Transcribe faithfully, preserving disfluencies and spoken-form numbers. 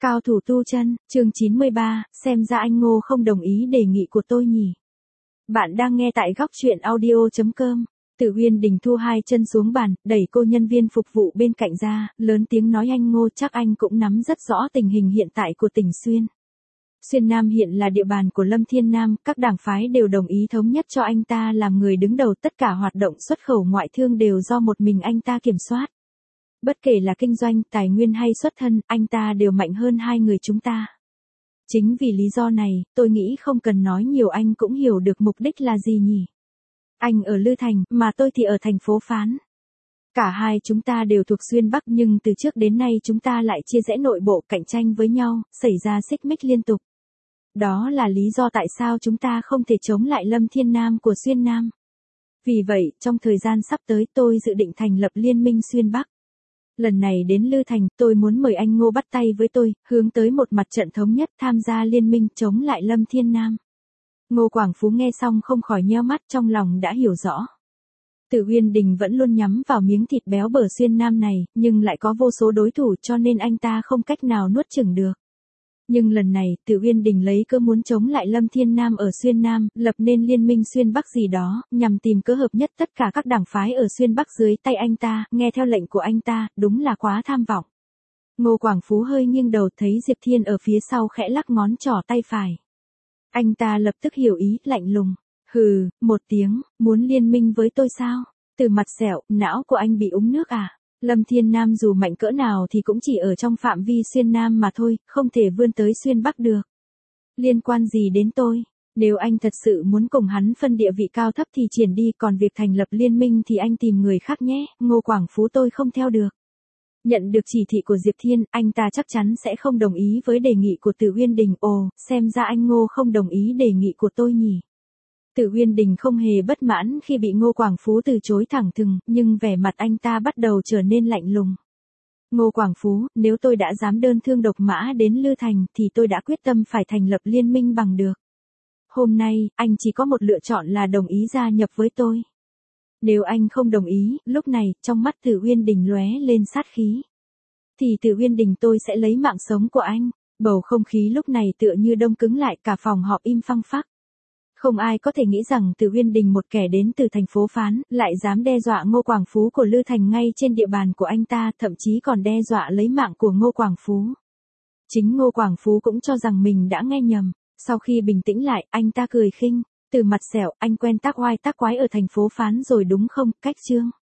Cao thủ tu chân, chương chín mươi ba, xem ra anh Ngô không đồng ý đề nghị của tôi nhỉ. Bạn đang nghe tại góc truyện audio chấm com. Tử Uyên Đình thu hai chân xuống bàn, đẩy cô nhân viên phục vụ bên cạnh ra, lớn tiếng nói anh Ngô chắc anh cũng nắm rất rõ tình hình hiện tại của tỉnh Xuyên. Xuyên Nam hiện là địa bàn của Lâm Thiên Nam, các đảng phái đều đồng ý thống nhất cho anh ta làm người đứng đầu, tất cả hoạt động xuất khẩu ngoại thương đều do một mình anh ta kiểm soát. Bất kể là kinh doanh, tài nguyên hay xuất thân, anh ta đều mạnh hơn hai người chúng ta. Chính vì lý do này, tôi nghĩ không cần nói nhiều anh cũng hiểu được mục đích là gì nhỉ. Anh ở Lư Thành, mà tôi thì ở thành phố Phán. Cả hai chúng ta đều thuộc Xuyên Bắc nhưng từ trước đến nay chúng ta lại chia rẽ nội bộ, cạnh tranh với nhau, xảy ra xích mích liên tục. Đó là lý do tại sao chúng ta không thể chống lại Lâm Thiên Nam của Xuyên Nam. Vì vậy, trong thời gian sắp tới tôi dự định thành lập liên minh Xuyên Bắc. Lần này đến Lư Thành, tôi muốn mời anh Ngô bắt tay với tôi, hướng tới một mặt trận thống nhất tham gia liên minh chống lại Lâm Thiên Nam. Ngô Quảng Phú nghe xong không khỏi nheo mắt, trong lòng đã hiểu rõ. Tử Uyên Đình vẫn luôn nhắm vào miếng thịt béo bở Xuyên Nam này, nhưng lại có vô số đối thủ cho nên anh ta không cách nào nuốt chửng được. Nhưng lần này, Tử Uyên Đình lấy cớ muốn chống lại Lâm Thiên Nam ở Xuyên Nam, lập nên liên minh Xuyên Bắc gì đó, nhằm tìm cớ hợp nhất tất cả các đảng phái ở Xuyên Bắc dưới tay anh ta, nghe theo lệnh của anh ta, đúng là quá tham vọng. Ngô Quảng Phú hơi nghiêng đầu thấy Diệp Thiên ở phía sau khẽ lắc ngón trỏ tay phải. Anh ta lập tức hiểu ý, lạnh lùng. Hừ, một tiếng, muốn liên minh với tôi sao? Từ mặt sẹo, não của anh bị úng nước à? Lâm Thiên Nam dù mạnh cỡ nào thì cũng chỉ ở trong phạm vi Xuyên Nam mà thôi, không thể vươn tới Xuyên Bắc được. Liên quan gì đến tôi? Nếu anh thật sự muốn cùng hắn phân địa vị cao thấp thì triển đi, còn việc thành lập liên minh thì anh tìm người khác nhé, Ngô Quảng Phú tôi không theo được. Nhận được chỉ thị của Diệp Thiên, anh ta chắc chắn sẽ không đồng ý với đề nghị của Tử Uyên Đình. Ồ, xem ra anh Ngô không đồng ý đề nghị của tôi nhỉ. Tử Uyên Đình không hề bất mãn khi bị Ngô Quảng Phú từ chối thẳng thừng, nhưng vẻ mặt anh ta bắt đầu trở nên lạnh lùng. Ngô Quảng Phú, nếu tôi đã dám đơn thương độc mã đến Lư Thành thì tôi đã quyết tâm phải thành lập liên minh bằng được. Hôm nay, anh chỉ có một lựa chọn là đồng ý gia nhập với tôi. Nếu anh không đồng ý, lúc này, trong mắt Tử Uyên Đình lóe lên sát khí. Thì Tử Uyên Đình tôi sẽ lấy mạng sống của anh. Bầu không khí lúc này tựa như đông cứng lại, cả phòng họp im phăng phắc. Không ai có thể nghĩ rằng Tử Uyên Đình một kẻ đến từ thành phố Phán, lại dám đe dọa Ngô Quảng Phú của Lư Thành ngay trên địa bàn của anh ta, thậm chí còn đe dọa lấy mạng của Ngô Quảng Phú. Chính Ngô Quảng Phú cũng cho rằng mình đã nghe nhầm. Sau khi bình tĩnh lại, anh ta cười khinh. Từ mặt sẹo, anh quen tác oai tác quái ở thành phố Phán rồi đúng không, Cách Trương?